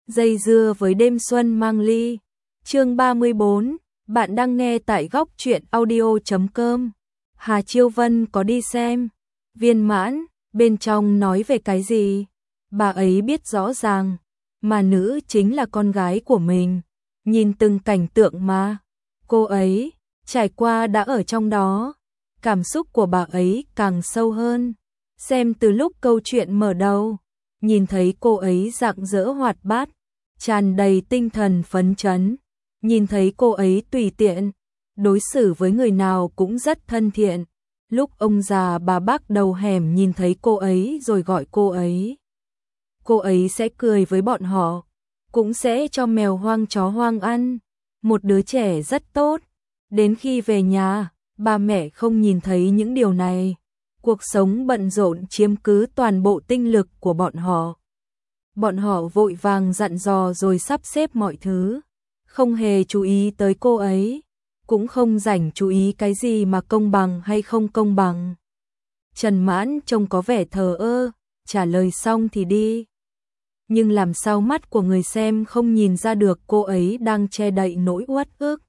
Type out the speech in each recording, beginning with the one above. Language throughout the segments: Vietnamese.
Dây dưa với đêm xuân mang ly. Chương 34, bạn đang nghe tại góc truyện audio.com. Hà Chiêu Vân có đi xem Viên Mãn, bên trong nói về cái gì? Bà ấy biết rõ ràng, mà nữ chính là con gái của mình. Nhìn từng cảnh tượng mà cô ấy trải qua đã ở trong đó, cảm xúc của bà ấy càng sâu hơn. Xem từ lúc câu chuyện mở đầu, nhìn thấy cô ấy rạng rỡ hoạt bát, tràn đầy tinh thần phấn chấn, nhìn thấy cô ấy tùy tiện, đối xử với người nào cũng rất thân thiện. Lúc ông già bà bác đầu hẻm nhìn thấy cô ấy rồi gọi cô ấy sẽ cười với bọn họ, cũng sẽ cho mèo hoang chó hoang ăn. Một đứa trẻ rất tốt. Đến khi về nhà, ba mẹ không nhìn thấy những điều này. Cuộc sống bận rộn chiếm cứ toàn bộ tinh lực của bọn họ. Bọn họ vội vàng dặn dò rồi sắp xếp mọi thứ, không hề chú ý tới cô ấy, cũng không rảnh chú ý cái gì mà công bằng hay không công bằng. Trần Mãn trông có vẻ thờ ơ, trả lời xong thì đi. Nhưng làm sao mắt của người xem không nhìn ra được cô ấy đang che đậy nỗi uất ức.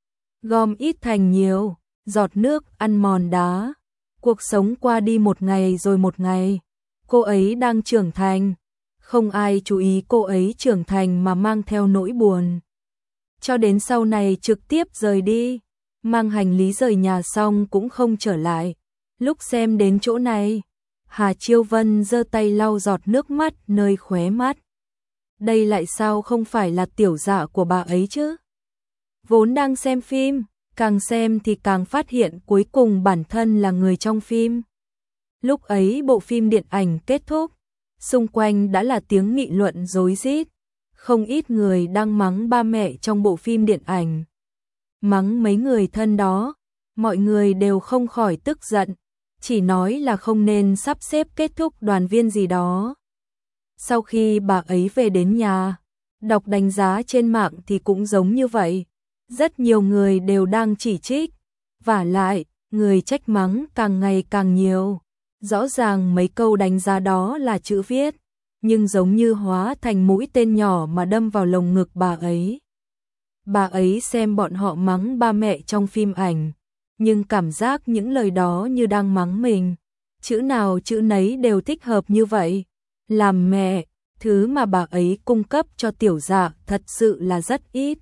Gom ít thành nhiều, giọt nước ăn mòn đá. Cuộc sống qua đi một ngày rồi một ngày. Cô ấy đang trưởng thành. Không ai chú ý cô ấy trưởng thành mà mang theo nỗi buồn. Cho đến sau này trực tiếp rời đi. Mang hành lý rời nhà xong cũng không trở lại. Lúc xem đến chỗ này, Hà Chiêu Vân giơ tay lau giọt nước mắt nơi khóe mắt. Đây lại sao không phải là tiểu dạ của bà ấy chứ? Vốn đang xem phim, càng xem thì càng phát hiện cuối cùng bản thân là người trong phim. Lúc ấy bộ phim điện ảnh kết thúc, xung quanh đã là tiếng nghị luận rối rít. Không ít người đang mắng ba mẹ trong bộ phim điện ảnh. Mắng mấy người thân đó, mọi người đều không khỏi tức giận, chỉ nói là không nên sắp xếp kết thúc đoàn viên gì đó. Sau khi bà ấy về đến nhà, đọc đánh giá trên mạng thì cũng giống như vậy. Rất nhiều người đều đang chỉ trích, vả lại, người trách mắng càng ngày càng nhiều. Rõ ràng mấy câu đánh giá đó là chữ viết, nhưng giống như hóa thành mũi tên nhỏ mà đâm vào lồng ngực bà ấy. Bà ấy xem bọn họ mắng ba mẹ trong phim ảnh, nhưng cảm giác những lời đó như đang mắng mình. Chữ nào chữ nấy đều thích hợp như vậy. Làm mẹ, thứ mà bà ấy cung cấp cho tiểu dạ thật sự là rất ít.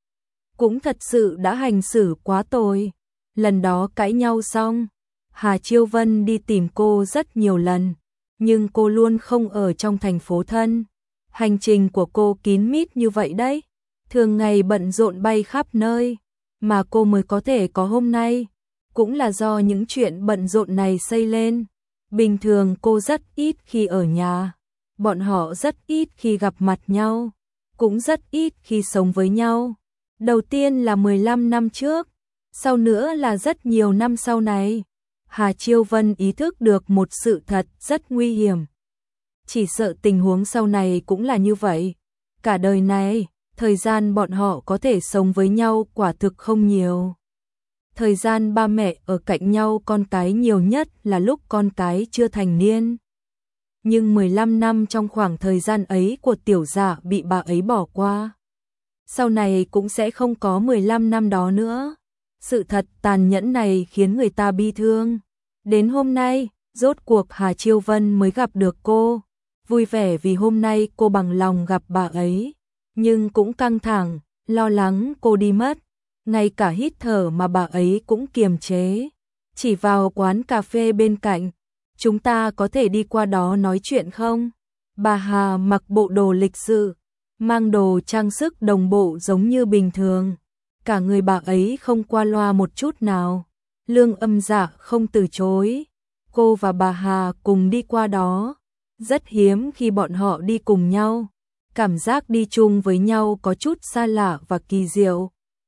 Cũng thật sự đã hành xử quá tồi. Lần đó cãi nhau xong, Hà Chiêu Vân đi tìm cô rất nhiều lần, nhưng cô luôn không ở trong thành phố thân. Hành trình của cô kín mít như vậy đấy, thường ngày bận rộn bay khắp nơi, mà cô mới có thể có hôm nay, cũng là do những chuyện bận rộn này xây lên. Bình thường cô rất ít khi ở nhà, bọn họ rất ít khi gặp mặt nhau, cũng rất ít khi sống với nhau. Đầu tiên là 15 năm trước, sau nữa là rất nhiều năm sau này. Hà Chiêu Vân ý thức được một sự thật rất nguy hiểm. Chỉ sợ tình huống sau này cũng là như vậy. Cả đời này, thời gian bọn họ có thể sống với nhau quả thực không nhiều. Thời gian ba mẹ ở cạnh nhau con cái nhiều nhất là lúc con cái chưa thành niên. Nhưng 15 năm trong khoảng thời gian ấy của tiểu dạ bị bà ấy bỏ qua. Sau này cũng sẽ không có 15 năm đó nữa. Sự thật tàn nhẫn này khiến người ta bi thương. Đến hôm nay, rốt cuộc Hà Chiêu Vân mới gặp được cô. Vui vẻ vì hôm nay cô bằng lòng gặp bà ấy. Nhưng cũng căng thẳng, lo lắng cô đi mất. Ngay cả hít thở mà bà ấy cũng kiềm chế. Chỉ vào quán cà phê bên cạnh. Chúng ta có thể đi qua đó nói chuyện không? Bà Hà mặc bộ đồ lịch sự, mang đồ trang sức đồng bộ giống như bình thường. Cả người bà ấy không qua loa một chút nào. Lương Âm Dạ không từ chối. Cô và bà Hà cùng đi qua đó. Rất hiếm khi bọn họ đi cùng nhau. Cảm giác đi chung với nhau có chút xa lạ và kỳ diệu.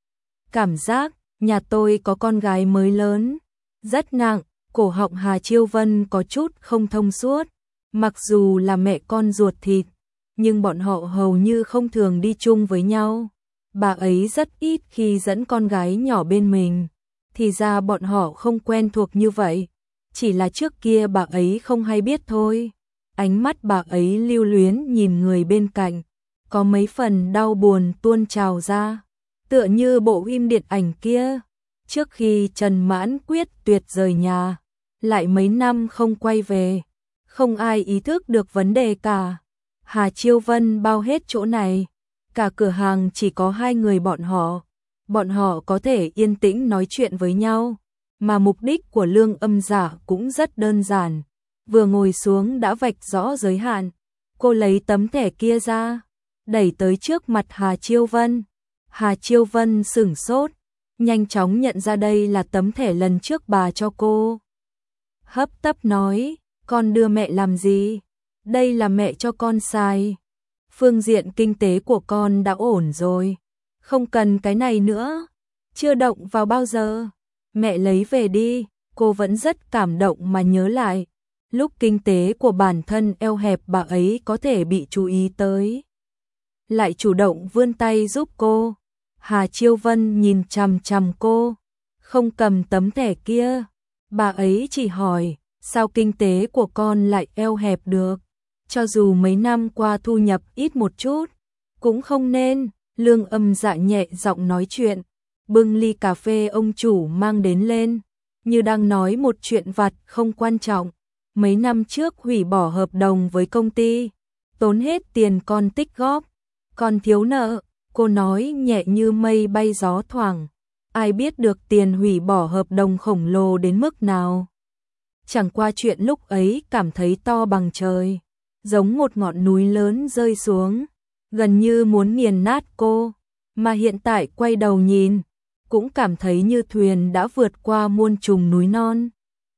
Cảm giác nhà tôi có con gái mới lớn. Rất nặng, cổ họng Hà Chiêu Vân có chút không thông suốt. Mặc dù là mẹ con ruột thịt, nhưng bọn họ hầu như không thường đi chung với nhau. Bà ấy rất ít khi dẫn con gái nhỏ bên mình. Thì ra bọn họ không quen thuộc như vậy. Chỉ là trước kia bà ấy không hay biết thôi. Ánh mắt bà ấy lưu luyến nhìn người bên cạnh. có mấy phần đau buồn tuôn trào ra, tựa như bộ phim điện ảnh kia, trước khi Trần Mãn Quyết tuyệt rời nhà, lại mấy năm không quay về, không ai ý thức được vấn đề cả. Hà Chiêu Vân bao hết chỗ này, cả cửa hàng chỉ có hai người bọn họ có thể yên tĩnh nói chuyện với nhau, mà mục đích của Lương Âm Dạ cũng rất đơn giản, vừa ngồi xuống đã vạch rõ giới hạn. Cô lấy tấm thẻ kia ra, đẩy tới trước mặt Hà Chiêu Vân. Hà Chiêu Vân sửng sốt, nhanh chóng nhận ra đây là tấm thẻ lần trước bà cho cô. Hấp tấp nói, con đưa mẹ làm gì? Đây là mẹ cho con xài. Phương diện kinh tế của con đã ổn rồi, không cần cái này nữa, chưa động vào bao giờ. Mẹ lấy về đi. Cô vẫn rất cảm động mà nhớ lại, lúc kinh tế của bản thân eo hẹp bà ấy có thể bị chú ý tới, lại chủ động vươn tay giúp cô. Hà Chiêu Vân nhìn chằm chằm cô, không cầm tấm thẻ kia. Bà ấy chỉ hỏi, sao kinh tế của con lại eo hẹp được? Cho dù mấy năm qua thu nhập ít một chút, cũng không nên. Lương Âm Dạ nhẹ giọng nói chuyện, bưng ly cà phê ông chủ mang đến lên, như đang nói một chuyện vặt không quan trọng. Mấy năm trước hủy bỏ hợp đồng với công ty, tốn hết tiền con tích góp, còn thiếu nợ. Cô nói nhẹ như mây bay gió thoảng, ai biết được tiền hủy bỏ hợp đồng khổng lồ đến mức nào. Chẳng qua chuyện lúc ấy cảm thấy to bằng trời, giống một ngọn núi lớn rơi xuống, gần như muốn nghiền nát cô, mà hiện tại quay đầu nhìn, cũng cảm thấy như thuyền đã vượt qua muôn trùng núi non.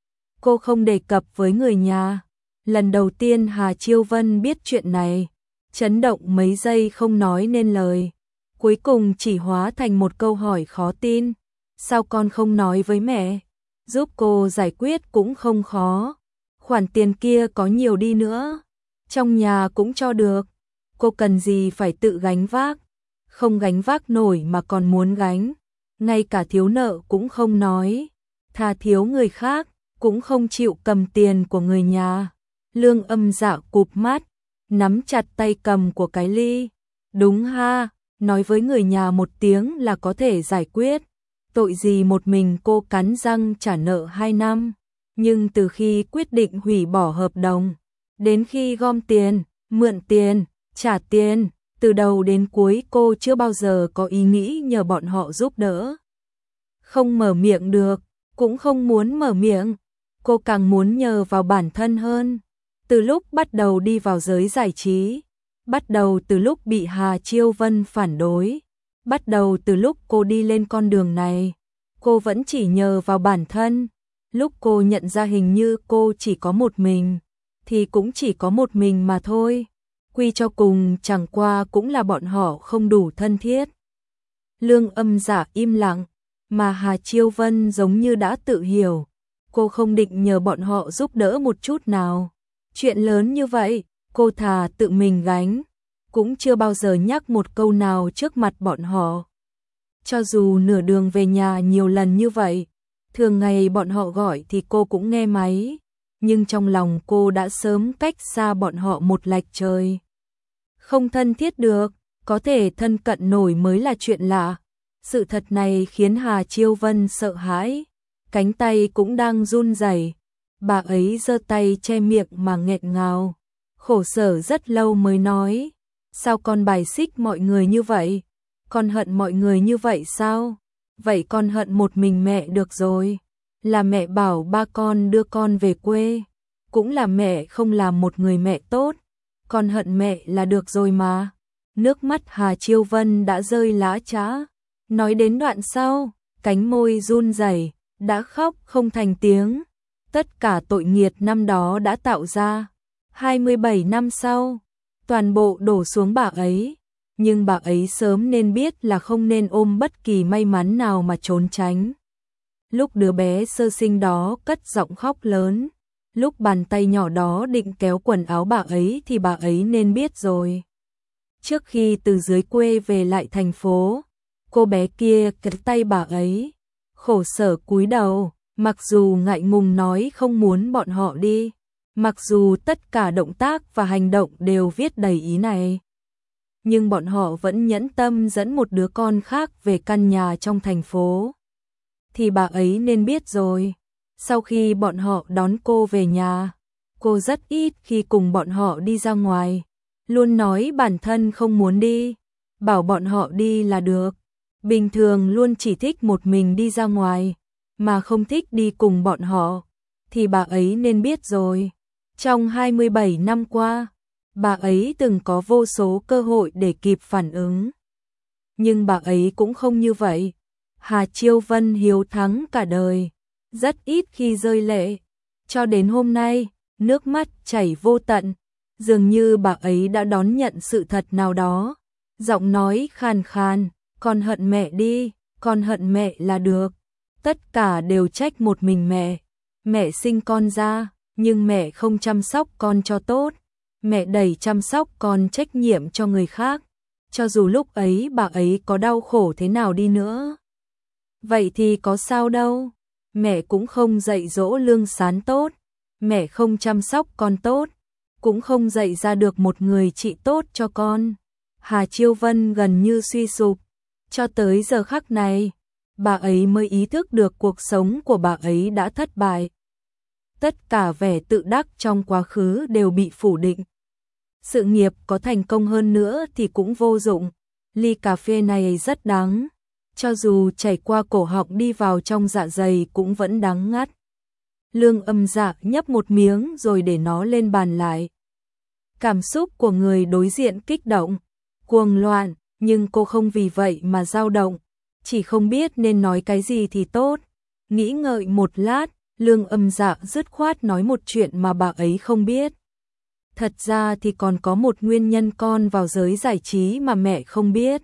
Cô không đề cập với người nhà, lần đầu tiên Hà Chiêu Vân biết chuyện này, chấn động mấy giây không nói nên lời, cuối cùng chỉ hóa thành một câu hỏi khó tin, sao con không nói với mẹ? Giúp cô giải quyết cũng không khó, khoản tiền kia có nhiều đi nữa, trong nhà cũng cho được, cô cần gì phải tự gánh vác, không gánh vác nổi mà còn muốn gánh, ngay cả thiếu nợ cũng không nói, thà thiếu người khác, cũng không chịu cầm tiền của người nhà. Lương Âm Dạ cụp mắt, nắm chặt tay cầm của cái ly. Đúng ha, nói với người nhà một tiếng là có thể giải quyết. Tội gì một mình cô cắn răng trả nợ 2 năm. Nhưng từ khi quyết định hủy bỏ hợp đồng, đến khi gom tiền, mượn tiền, trả tiền, từ đầu đến cuối cô chưa bao giờ có ý nghĩ nhờ bọn họ giúp đỡ. Không mở miệng được, cũng không muốn mở miệng, cô càng muốn nhờ vào bản thân hơn. Từ lúc bắt đầu đi vào giới giải trí, bắt đầu từ lúc bị Hà Chiêu Vân phản đối, bắt đầu từ lúc cô đi lên con đường này, cô vẫn chỉ nhờ vào bản thân. Lúc cô nhận ra hình như cô chỉ có một mình, thì cũng chỉ có một mình mà thôi. Quy cho cùng chẳng qua cũng là bọn họ không đủ thân thiết. Lương Âm Dạ im lặng, mà Hà Chiêu Vân giống như đã tự hiểu, cô không định nhờ bọn họ giúp đỡ một chút nào. Chuyện lớn như vậy, cô thà tự mình gánh, cũng chưa bao giờ nhắc một câu nào trước mặt bọn họ. Cho dù nửa đường về nhà nhiều lần như vậy, thường ngày bọn họ gọi thì cô cũng nghe máy, nhưng trong lòng cô đã sớm cách xa bọn họ một lạch trời. Không thân thiết được, có thể thân cận nổi mới là chuyện lạ. Sự thật này khiến Hà Chiêu Vân sợ hãi, cánh tay cũng đang run rẩy. Bà ấy giơ tay che miệng mà nghẹn ngào, khổ sở rất lâu mới nói, sao con bài xích mọi người như vậy? Con hận mọi người như vậy sao? Vậy con hận một mình mẹ được rồi. Là mẹ bảo ba con đưa con về quê, cũng là mẹ không làm một người mẹ tốt, con hận mẹ là được rồi mà. Nước mắt Hà Chiêu Vân đã rơi lã chã, nói đến đoạn sau, cánh môi run rẩy, đã khóc không thành tiếng. Tất cả tội nghiệt năm đó đã tạo ra, 27 năm sau, toàn bộ đổ xuống bà ấy. Nhưng bà ấy sớm nên biết là không nên ôm bất kỳ may mắn nào mà trốn tránh. Lúc đứa bé sơ sinh đó cất giọng khóc lớn, lúc bàn tay nhỏ đó định kéo quần áo bà ấy thì bà ấy nên biết rồi. Trước khi từ dưới quê về lại thành phố, cô bé kia kéo tay bà ấy, khổ sở cúi đầu, mặc dù ngại ngùng nói không muốn bọn họ đi, mặc dù tất cả động tác và hành động đều viết đầy ý này. nhưng bọn họ vẫn nhẫn tâm dẫn một đứa con khác về căn nhà trong thành phố. Thì bà ấy nên biết rồi. Sau khi bọn họ đón cô về nhà, cô rất ít khi cùng bọn họ đi ra ngoài, luôn nói bản thân không muốn đi, bảo bọn họ đi là được. Bình thường luôn chỉ thích một mình đi ra ngoài, mà không thích đi cùng bọn họ. Thì bà ấy nên biết rồi. Trong 27 năm qua, bà ấy từng có vô số cơ hội để kịp phản ứng. Nhưng bà ấy cũng không như vậy. Hà Chiêu Vân hiếu thắng cả đời, rất ít khi rơi lệ. Cho đến hôm nay, nước mắt chảy vô tận, dường như bà ấy đã đón nhận sự thật nào đó. Giọng nói khàn khàn, con hận mẹ đi, con hận mẹ là được. Tất cả đều trách một mình mẹ. Mẹ sinh con ra, nhưng mẹ không chăm sóc con cho tốt. Mẹ đẩy chăm sóc con trách nhiệm cho người khác. Cho dù lúc ấy bà ấy có đau khổ thế nào đi nữa. Vậy thì có sao đâu. Mẹ cũng không dạy dỗ Lương Sán tốt. Mẹ không chăm sóc con tốt. Cũng không dạy ra được một người chị tốt cho con. Hà Chiêu Vân gần như suy sụp. Cho tới giờ khắc này, bà ấy mới ý thức được cuộc sống của bà ấy đã thất bại. Tất cả vẻ tự đắc trong quá khứ đều bị phủ định. Sự nghiệp có thành công hơn nữa thì cũng vô dụng. Ly cà phê này rất đắng. Cho dù chảy qua cổ họng đi vào trong dạ dày cũng vẫn đắng ngắt. Lương Âm Dạ nhấp một miếng rồi để nó lên bàn lại. Cảm xúc của người đối diện kích động, cuồng loạn, nhưng cô không vì vậy mà dao động, chỉ không biết nên nói cái gì thì tốt. Nghĩ ngợi một lát, Lương Âm Dạ dứt khoát nói một chuyện mà bà ấy không biết. Thật ra thì còn có một nguyên nhân con vào giới giải trí mà mẹ không biết.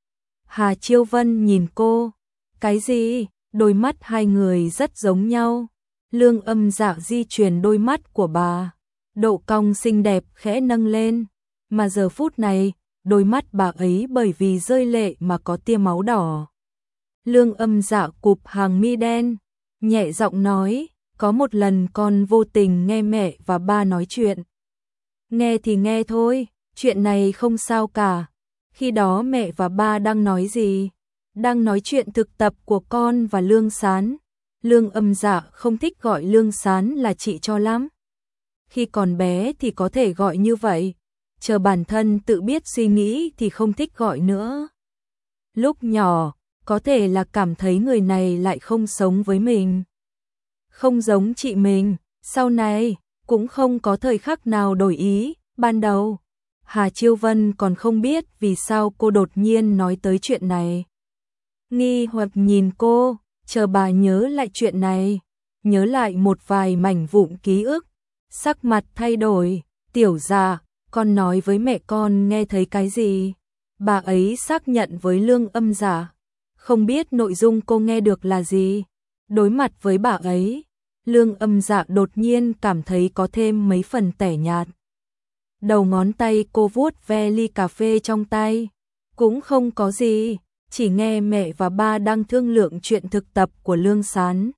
Hà Chiêu Vân nhìn cô. Cái gì? Đôi mắt hai người rất giống nhau. Lương Âm Dạ di chuyển đôi mắt của bà. Độ cong xinh đẹp khẽ nâng lên. Mà giờ phút này, đôi mắt bà ấy bởi vì rơi lệ mà có tia máu đỏ. Lương Âm Dạ cụp hàng mi đen, nhẹ giọng nói, có một lần con vô tình nghe mẹ và ba nói chuyện. Nghe thì nghe thôi, chuyện này không sao cả. Khi đó mẹ và ba đang nói gì? Đang nói chuyện thực tập của con và Lương Sán. Lương Âm Dạ không thích gọi Lương Sán là chị cho lắm. Khi còn bé thì có thể gọi như vậy, chờ bản thân tự biết suy nghĩ thì không thích gọi nữa. Lúc nhỏ, có thể là cảm thấy người này lại không sống với mình. Không giống chị mình, sau này, cũng không có thời khắc nào đổi ý, ban đầu. Hà Chiêu Vân còn không biết vì sao cô đột nhiên nói tới chuyện này. Nghi hoặc nhìn cô, chờ bà nhớ lại chuyện này, nhớ lại một vài mảnh vụn ký ức. Sắc mặt thay đổi, Tiểu Dạ, con nói với mẹ con nghe thấy cái gì? Bà ấy xác nhận với Lương Âm Dạ, không biết nội dung cô nghe được là gì. Đối mặt với bà ấy, Lương Âm Dạ đột nhiên cảm thấy có thêm mấy phần tẻ nhạt. Đầu ngón tay cô vuốt ve ly cà phê trong tay. Cũng không có gì, chỉ nghe mẹ và ba đang thương lượng chuyện thực tập của Lương Sán.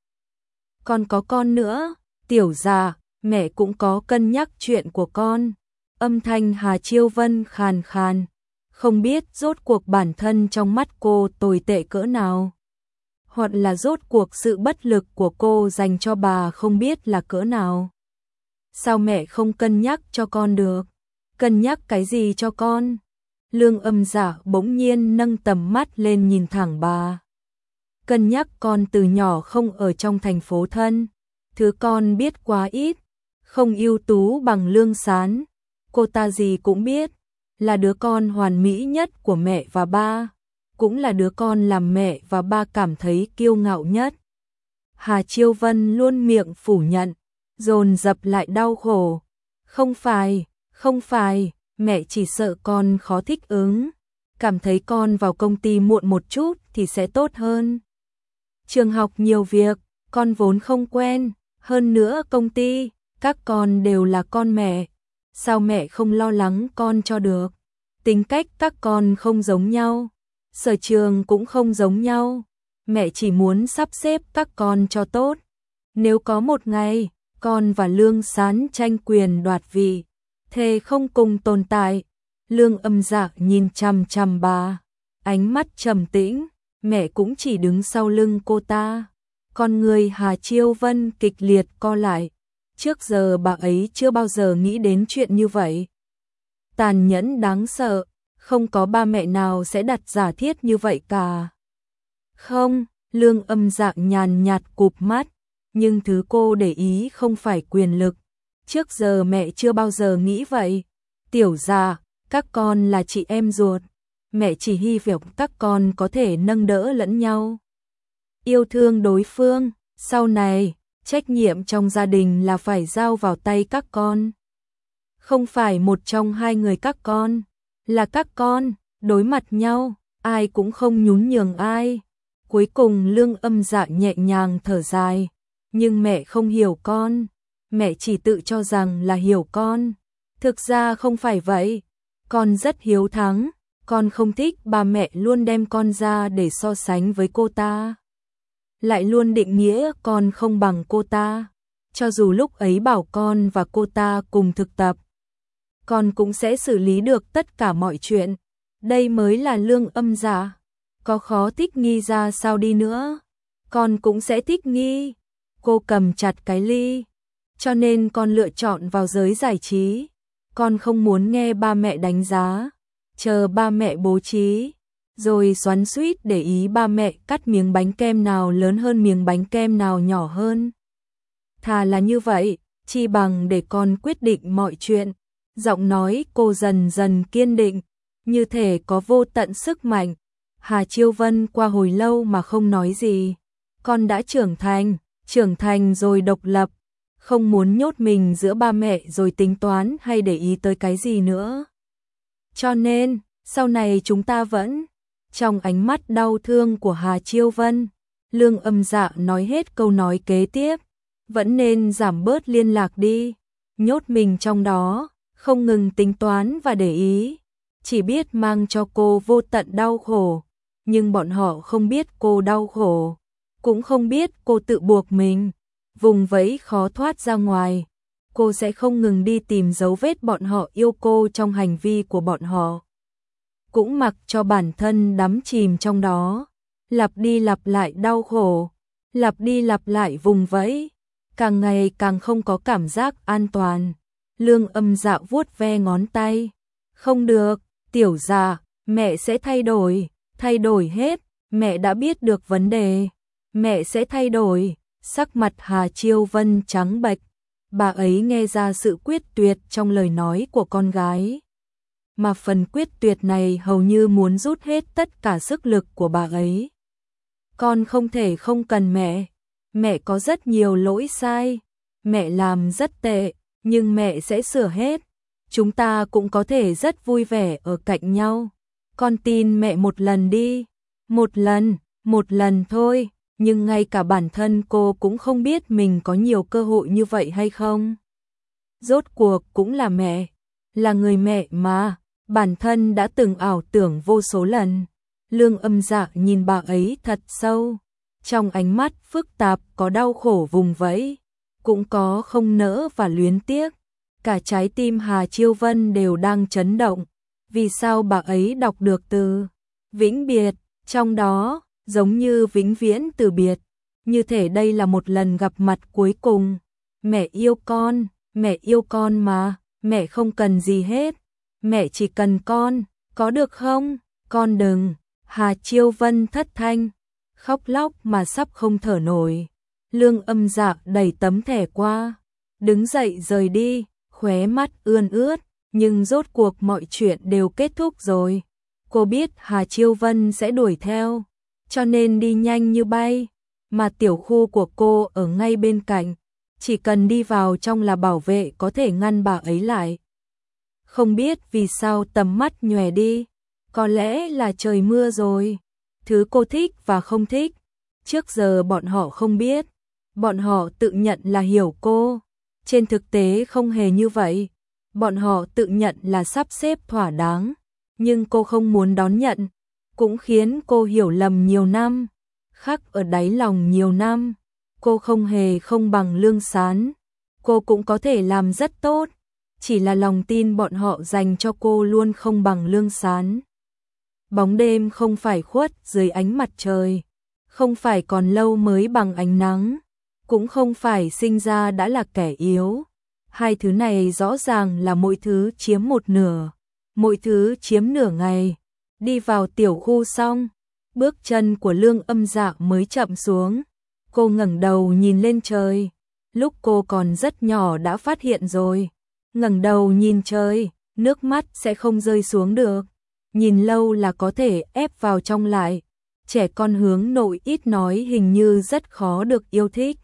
Còn có con nữa, Tiểu Dạ, mẹ cũng có cân nhắc chuyện của con. Âm thanh Hà Chiêu Vân khàn khàn, không biết rốt cuộc bản thân trong mắt cô tồi tệ cỡ nào. Hoặc là rốt cuộc sự bất lực của cô dành cho bà không biết là cỡ nào. Sao mẹ không cân nhắc cho con được? Cân nhắc cái gì cho con? Lương Âm Dạ bỗng nhiên nâng tầm mắt lên nhìn thẳng bà. Cân nhắc con từ nhỏ không ở trong thành phố thân. Thứ con biết quá ít. Không ưu tú bằng Lương Sán. Cô ta gì cũng biết. Là đứa con hoàn mỹ nhất của mẹ và ba. Cũng là đứa con làm mẹ và ba cảm thấy kiêu ngạo nhất. Hà Chiêu Vân luôn miệng phủ nhận, dồn dập lại đau khổ. Không phải, mẹ chỉ sợ con khó thích ứng. Cảm thấy con vào công ty muộn một chút thì sẽ tốt hơn. Trường học nhiều việc, con vốn không quen. Hơn nữa công ty, các con đều là con mẹ. Sao mẹ không lo lắng con cho được? Tính cách các con không giống nhau. Sở trường cũng không giống nhau. Mẹ chỉ muốn sắp xếp các con cho tốt. Nếu có một ngày, con và Lương Sán tranh quyền đoạt vị, thề không cùng tồn tại, Lương Âm Dạ nhìn chằm chằm bà, ánh mắt trầm tĩnh, mẹ cũng chỉ đứng sau lưng cô ta. Con người Hà Chiêu Vân kịch liệt co lại, trước giờ bà ấy chưa bao giờ nghĩ đến chuyện như vậy. Tàn nhẫn đáng sợ, không có ba mẹ nào sẽ đặt giả thiết như vậy cả. Không, Lương Âm Dạ nhàn nhạt cụp mắt, nhưng thứ cô để ý không phải quyền lực. Trước giờ mẹ chưa bao giờ nghĩ vậy. Tiểu Dạ, các con là chị em ruột. Mẹ chỉ hy vọng các con có thể nâng đỡ lẫn nhau, yêu thương đối phương. Sau này, trách nhiệm trong gia đình là phải giao vào tay các con. Không phải một trong hai người các con, là các con, đối mặt nhau, ai cũng không nhún nhường ai. Cuối cùng Lương Âm Dạ nhẹ nhàng thở dài, nhưng mẹ không hiểu con, mẹ chỉ tự cho rằng là hiểu con. Thực ra không phải vậy, con rất hiếu thắng, con không thích ba mẹ luôn đem con ra để so sánh với cô ta. Lại luôn định nghĩa con không bằng cô ta, cho dù lúc ấy bảo con và cô ta cùng thực tập, con cũng sẽ xử lý được tất cả mọi chuyện. Đây mới là Lương Âm Dạ. Có khó thích nghi ra sao đi nữa, con cũng sẽ thích nghi. Cô cầm chặt cái ly. Cho nên con lựa chọn vào giới giải trí. Con không muốn nghe ba mẹ đánh giá, chờ ba mẹ bố trí, rồi xoắn xuýt để ý ba mẹ cắt miếng bánh kem nào lớn hơn miếng bánh kem nào nhỏ hơn. Thà là như vậy, chi bằng để con quyết định mọi chuyện. Giọng nói cô dần dần kiên định, như thể có vô tận sức mạnh. Hà Chiêu Vân qua hồi lâu mà không nói gì. Con đã trưởng thành rồi độc lập, không muốn nhốt mình giữa ba mẹ rồi tính toán hay để ý tới cái gì nữa. Cho nên, sau này chúng ta vẫn. Trong ánh mắt đau thương của Hà Chiêu Vân, Lương Âm Dạ nói hết câu nói kế tiếp. Vẫn nên giảm bớt liên lạc đi, nhốt mình trong đó, không ngừng tính toán và để ý, chỉ biết mang cho cô vô tận đau khổ. Nhưng bọn họ không biết cô đau khổ, cũng không biết cô tự buộc mình, vùng vẫy khó thoát ra ngoài. Cô sẽ không ngừng đi tìm dấu vết bọn họ yêu cô trong hành vi của bọn họ, cũng mặc cho bản thân đắm chìm trong đó, lặp đi lặp lại đau khổ, lặp đi lặp lại vùng vẫy, càng ngày càng không có cảm giác an toàn. Lương Âm Dạ vuốt ve ngón tay. Không được, Tiểu Dạ, mẹ sẽ thay đổi hết, mẹ đã biết được vấn đề, mẹ sẽ thay đổi. Sắc mặt Hà Chiêu Vân trắng bệch, bà ấy nghe ra sự quyết tuyệt trong lời nói của con gái. Mà phần quyết tuyệt này hầu như muốn rút hết tất cả sức lực của bà ấy. Con không thể không cần mẹ có rất nhiều lỗi sai, mẹ làm rất tệ, nhưng mẹ sẽ sửa hết. Chúng ta cũng có thể rất vui vẻ ở cạnh nhau. Con tin mẹ một lần đi, một lần thôi, nhưng ngay cả bản thân cô cũng không biết mình có nhiều cơ hội như vậy hay không. Rốt cuộc cũng là mẹ, là người mẹ mà, bản thân đã từng ảo tưởng vô số lần. Lương Âm Dạ nhìn bà ấy thật sâu, trong ánh mắt phức tạp có đau khổ vùng vẫy, cũng có không nỡ và luyến tiếc. Cả trái tim Hà Chiêu Vân đều đang chấn động. Vì sao bà ấy đọc được từ vĩnh biệt trong đó, giống như vĩnh viễn từ biệt, như thể đây là một lần gặp mặt cuối cùng. Mẹ yêu con mà, mẹ không cần gì hết, mẹ chỉ cần con, có được không? Con đừng. Hà Chiêu Vân thất thanh, khóc lóc mà sắp không thở nổi. Lương Âm Dạ đẩy tấm thẻ qua, đứng dậy rời đi, khóe mắt ươn ướt, nhưng rốt cuộc mọi chuyện đều kết thúc rồi. Cô biết Hà Chiêu Vân sẽ đuổi theo, cho nên đi nhanh như bay, mà tiểu khu của cô ở ngay bên cạnh, chỉ cần đi vào trong là bảo vệ có thể ngăn bà ấy lại. Không biết vì sao tầm mắt nhòe đi, có lẽ là trời mưa rồi. Thứ cô thích và không thích, trước giờ bọn họ không biết, bọn họ tự nhận là hiểu cô. Trên thực tế không hề như vậy, bọn họ tự nhận là sắp xếp thỏa đáng, nhưng cô không muốn đón nhận, cũng khiến cô hiểu lầm nhiều năm, khắc ở đáy lòng nhiều năm. Cô không hề không bằng Lương Sán, cô cũng có thể làm rất tốt, chỉ là lòng tin bọn họ dành cho cô luôn không bằng Lương Sán. Bóng đêm không phải khuất dưới ánh mặt trời, không phải còn lâu mới bằng ánh nắng, cũng không phải sinh ra đã là kẻ yếu. Hai thứ này rõ ràng là mỗi thứ chiếm một nửa, mỗi thứ chiếm nửa ngày. Đi vào tiểu khu xong, bước chân của Lương Âm Dạ mới chậm xuống. Cô ngẩng đầu nhìn lên trời, lúc cô còn rất nhỏ đã phát hiện rồi. Ngẩng đầu nhìn trời, nước mắt sẽ không rơi xuống được. Nhìn lâu là có thể ép vào trong lại. Trẻ con hướng nội ít nói hình như rất khó được yêu thích.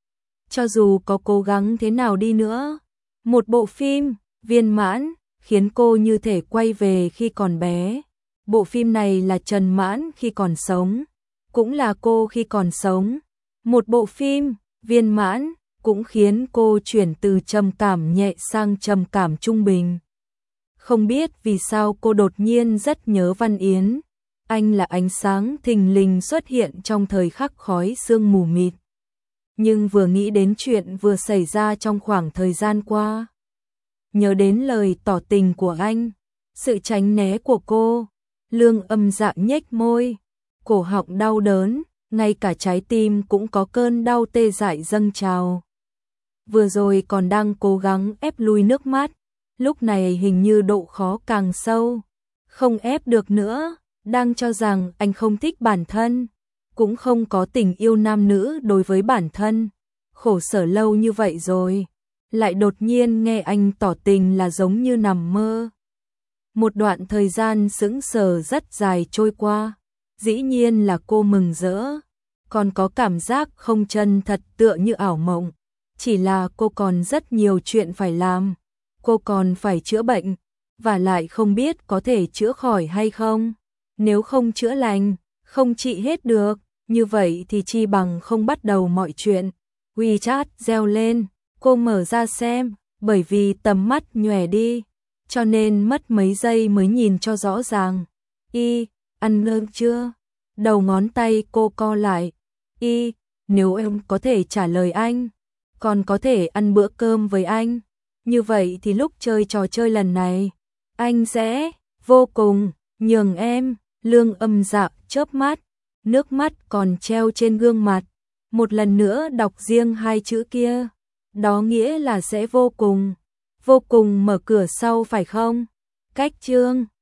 Cho dù có cố gắng thế nào đi nữa, một bộ phim viên mãn khiến cô như thể quay về khi còn bé. Bộ phim này là Trần Mãn khi còn sống, cũng là cô khi còn sống. Một bộ phim viên mãn cũng khiến cô chuyển từ trầm cảm nhẹ sang trầm cảm trung bình. Không biết vì sao cô đột nhiên rất nhớ Văn Yến. Anh là ánh sáng thình lình xuất hiện trong thời khắc khói sương mù mịt. Nhưng vừa nghĩ đến chuyện vừa xảy ra trong khoảng thời gian qua, nhớ đến lời tỏ tình của anh, sự tránh né của cô, Lương Âm Dạ nhếch môi, cổ họng đau đớn, ngay cả trái tim cũng có cơn đau tê dại dâng trào. Vừa rồi còn đang cố gắng ép lui nước mắt, lúc này hình như độ khó càng sâu, không ép được nữa, đang cho rằng anh không thích bản thân, cũng không có tình yêu nam nữ đối với bản thân, khổ sở lâu như vậy rồi, lại đột nhiên nghe anh tỏ tình là giống như nằm mơ. Một đoạn thời gian sững sờ rất dài trôi qua, dĩ nhiên là cô mừng rỡ, còn có cảm giác không chân thật tựa như ảo mộng, chỉ là cô còn rất nhiều chuyện phải làm, cô còn phải chữa bệnh, và lại không biết có thể chữa khỏi hay không, nếu không chữa lành, không trị hết được, như vậy thì chi bằng không bắt đầu mọi chuyện. WeChat reo lên, cô mở ra xem, bởi vì tầm mắt nhòe đi, cho nên mất mấy giây mới nhìn cho rõ ràng. Ăn cơm chưa? Đầu ngón tay cô co lại. Nếu em có thể trả lời anh, còn có thể ăn bữa cơm với anh, như vậy thì lúc chơi trò chơi lần này, anh sẽ vô cùng nhường em. Lương Âm Dạ chớp mắt, nước mắt còn treo trên gương mặt, một lần nữa đọc riêng hai chữ kia, đó nghĩa là sẽ vô cùng mở cửa sau phải không? Cách chương